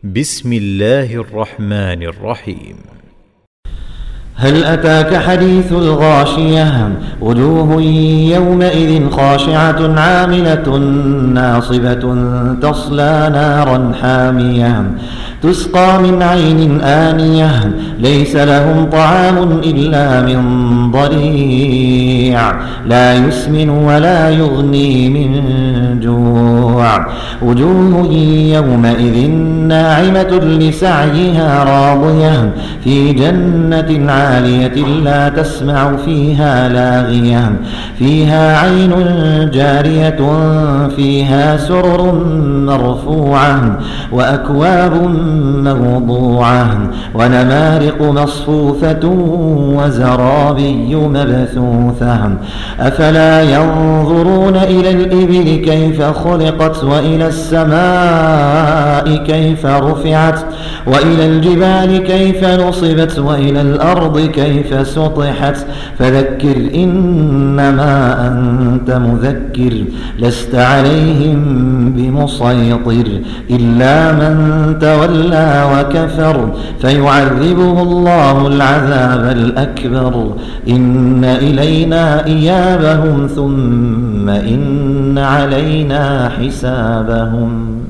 بسم الله الرحمن الرحيم. هل أتاك حديث الغاشية وجوه يومئذ خاشعة عاملة ناصبة تصلى نارا حامية تسقى من عين آنية ليس لهم طعام إلا من ضريع لا يسمن ولا يغني من جوع وجوه يومئذ ناعمة لسعيها راضية في جنة عالية لا تسمع فيها لاغية فيها عين جارية فيها سرر مرفوعة وأكواب موضوعة ونمارق مصفوفة وزرابي مبثوثة أفلا ينظرون إلى الإبل كيف خلقت وإلى السماء كيف رفعت وإلى الجبال كيف نصبت وإلى الأرض كيف سطحت فذكر إنما أنت مذكر لست عليهم بمسيطر إلا من تولى وكفر فيعذبه الله العذاب الأكبر إن إلينا إيابهم ثم إن علينا حسابهم.